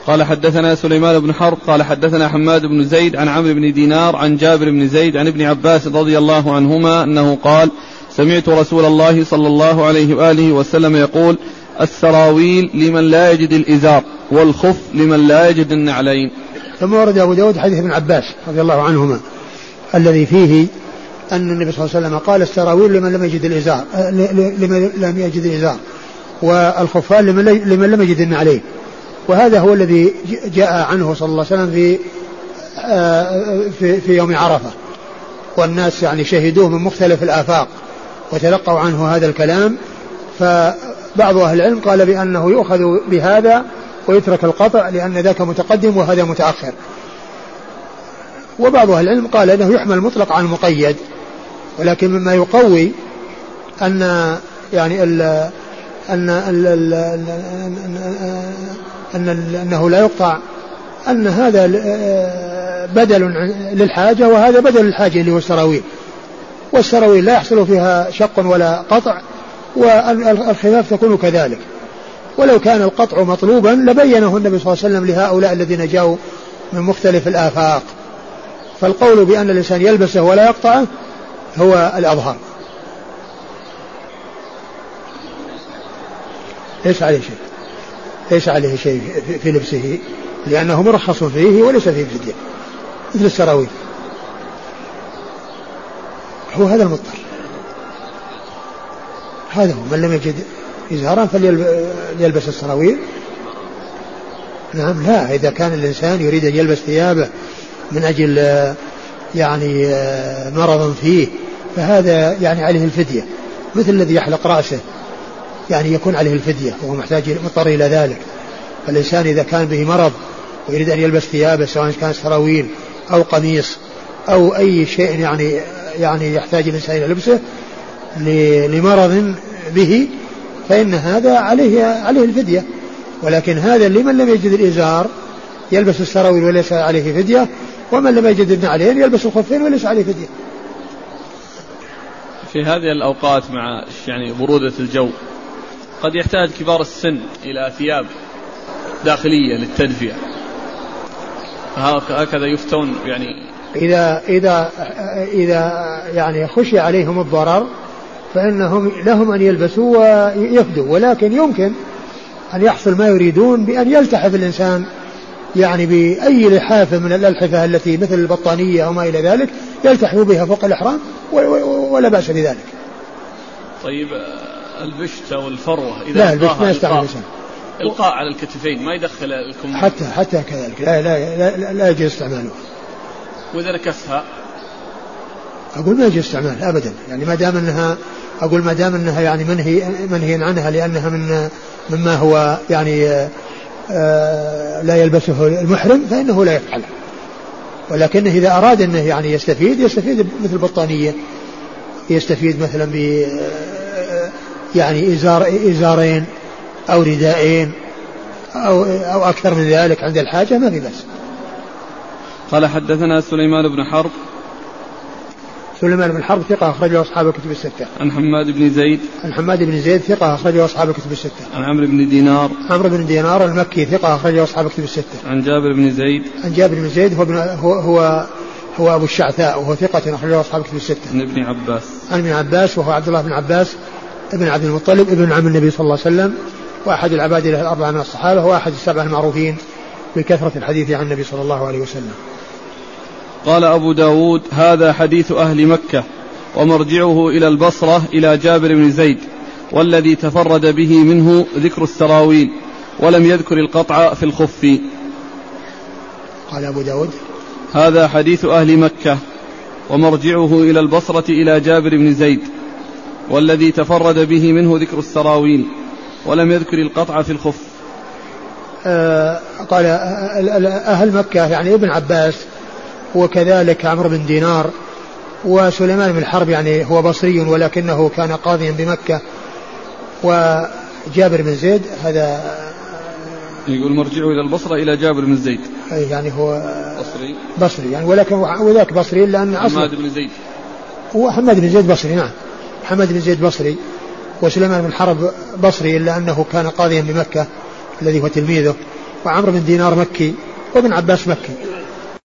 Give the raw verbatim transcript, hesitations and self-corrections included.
قال حدثنا سليمان بن حرب قال حدثنا حماد بن زيد عن عمرو بن دينار عن جابر بن زيد عن ابن عباس رضي الله عنهما أنه قال سمعت رسول الله صلى الله عليه وآله وسلم يقول السراويل لمن لا يجد الإزار والخف لمن لا يجد النعلين. ثم ورد أبو داود حديث ابن عباس رضي الله عنهما الذي فيه أن النبي صلى الله عليه وسلم قال السراويل لمن لم يجد الإزار لمن لم يجد الإزار والخفان لمن لم يجد النعلين. وهذا هو الذي جاء عنه صلى الله عليه وسلم في في, في يوم عرفة، والناس يعني شهدوه من مختلف الآفاق وتلقوا عنه هذا الكلام. فبعض أهل العلم قال بأنه يؤخذ بهذا ويترك القطع لأن ذاك متقدم وهذا متأخر، وبعض أهل العلم قال أنه يحمل مطلق عن المقيد. ولكن مما يقوي أن يعني ال أن ال ال أن أنه لا يقطع أن هذا بدل للحاجة وهذا بدل للحاجة اللي هو السراويل، والسراويل لا يحصل فيها شق ولا قطع والخفاف تكون كذلك. ولو كان القطع مطلوبا لبينه النبي صلى الله عليه وسلم لهؤلاء الذين جاءوا من مختلف الآفاق. فالقول بأن الإنسان يلبسه ولا يقطعه هو الأظهر. ليس عليه شيء ليس عليه شيء في لبسه لأنه مرخص فيه وليس فيه فدية مثل السراويل. هو هذا المضطر، هذا هو من لم يجد إزارا فليلبس السراويل. نعم لا، إذا كان الإنسان يريد أن يلبس ثيابه من أجل يعني مرض فيه فهذا يعني عليه الفدية، مثل الذي يحلق رأسه يعني يكون عليه الفدية وهو محتاج مضطر إلى ذلك. فالإنسان إذا كان به مرض ويريد أن يلبس ثيابه سواء كان سراويل أو قميص أو أي شيء يعني يعني يحتاج الإنسان إلى لبسه لمرض به فإن هذا عليه عليه الفدية. ولكن هذا لمن لم يجد الإزار يلبس السراويل وليس عليه فدية، ومن لم يجد النعلين يلبس الخفين وليس عليه فدية. في هذه الأوقات مع يعني برودة الجو قد يحتاج كبار السن إلى ثياب داخلية للتدفئة، هكذا يفتون يعني إذا إذا إذا يعني خشي عليهم الضرر فإنهم لهم أن يلبسوا ويفدوا. ولكن يمكن أن يحصل ما يريدون بأن يلتحف الإنسان يعني بأي لحاف من الألحفة التي مثل البطانية أو ما إلى ذلك يلتحف بها فوق الإحرام ولا بأس بذلك. طيب البشت أو الفروة إذا لا البشت ما يستعمل الإنسان إلقاء على الكتفين ما يدخل الكم حتى حتى كذلك لا لا لا, لا يجوز استعماله. وإذا ركفها أقول ما يجوز استعمالها أبدا، يعني ما دام أنها أقول ما دام أنها يعني منهي منهي عنها لأنها من مما هو يعني آه لا يلبسه المحرم فإنه لا يفعل. ولكنه إذا أراد أنه يعني يستفيد يستفيد مثل البطانية، يستفيد مثلا ب يعني إزار إزارين أو ردائين أو أو أكثر من ذلك عند الحاجة ما في بس. قال حدثنا سليمان بن حرب سليمان بن حرب ثقة أخرجه أصحاب الكتب الستة. عن حماد بن زيد عن حماد بن زيد ثقة أخرجه أصحاب الكتب الستة. عن عمرو بن دينار عمرو بن دينار المكي ثقة أخرجه أصحاب الكتب الستة. عن جابر بن زيد عن جابر بن زيد هو ابن هو هو, هو أبو الشعثاء وهو ثقة أخرجه أصحاب الكتب الستة. عن ابن عباس عن ابن عباس وهو عبد الله بن عباس ابن عبد المطلب ابن عم النبي صلى الله عليه وسلم وأحد العباد الأربعة من الصحابة وأحد السبعة المعروفين بكثرة الحديث عن النبي صلى الله عليه وسلم. قال أبو داود هذا حديث أهل مكة ومرجعه إلى البصرة إلى جابر بن زيد، والذي تفرد به منه ذكر السراويل ولم يذكر القطع في الخف. قال أبو داود هذا حديث أهل مكة ومرجعه إلى البصرة إلى جابر بن زيد، والذي تفرد به منه ذكر السراويل ولم يذكر القطع في الخف. آه قال أهل مكة يعني ابن عباس وكذلك عمرو بن دينار وسليمان بن الحرب يعني هو بصري ولكنه كان قاضيا بمكة، وجابر بن زيد هذا يقول مرجعه إلى البصرة إلى جابر بن زيد يعني هو بصري بصري يعني ولكن وذاك بصري لأن أصله حماد بن زيد وحماد بن زيد بصري. نعم حماد بن زيد بصري وسليمان بن الحرب بصري إلا أنه كان قاضيا بمكة الذي هو تلميذه، وعمرو بن دينار مكي وابن عباس مكي.